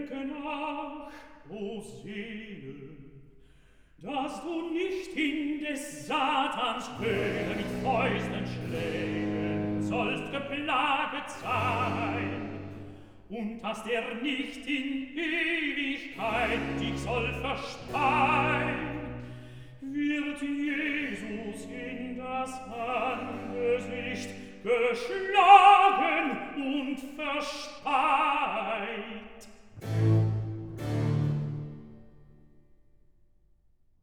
denke nach, o Seele, dass du nicht in des Satans Höhle mit Fäusten schlägen sollst geplaget sein, und dass der nicht in Ewigkeit dich soll verspeien, wird Jesus in das Angesicht geschlagen und verspeit.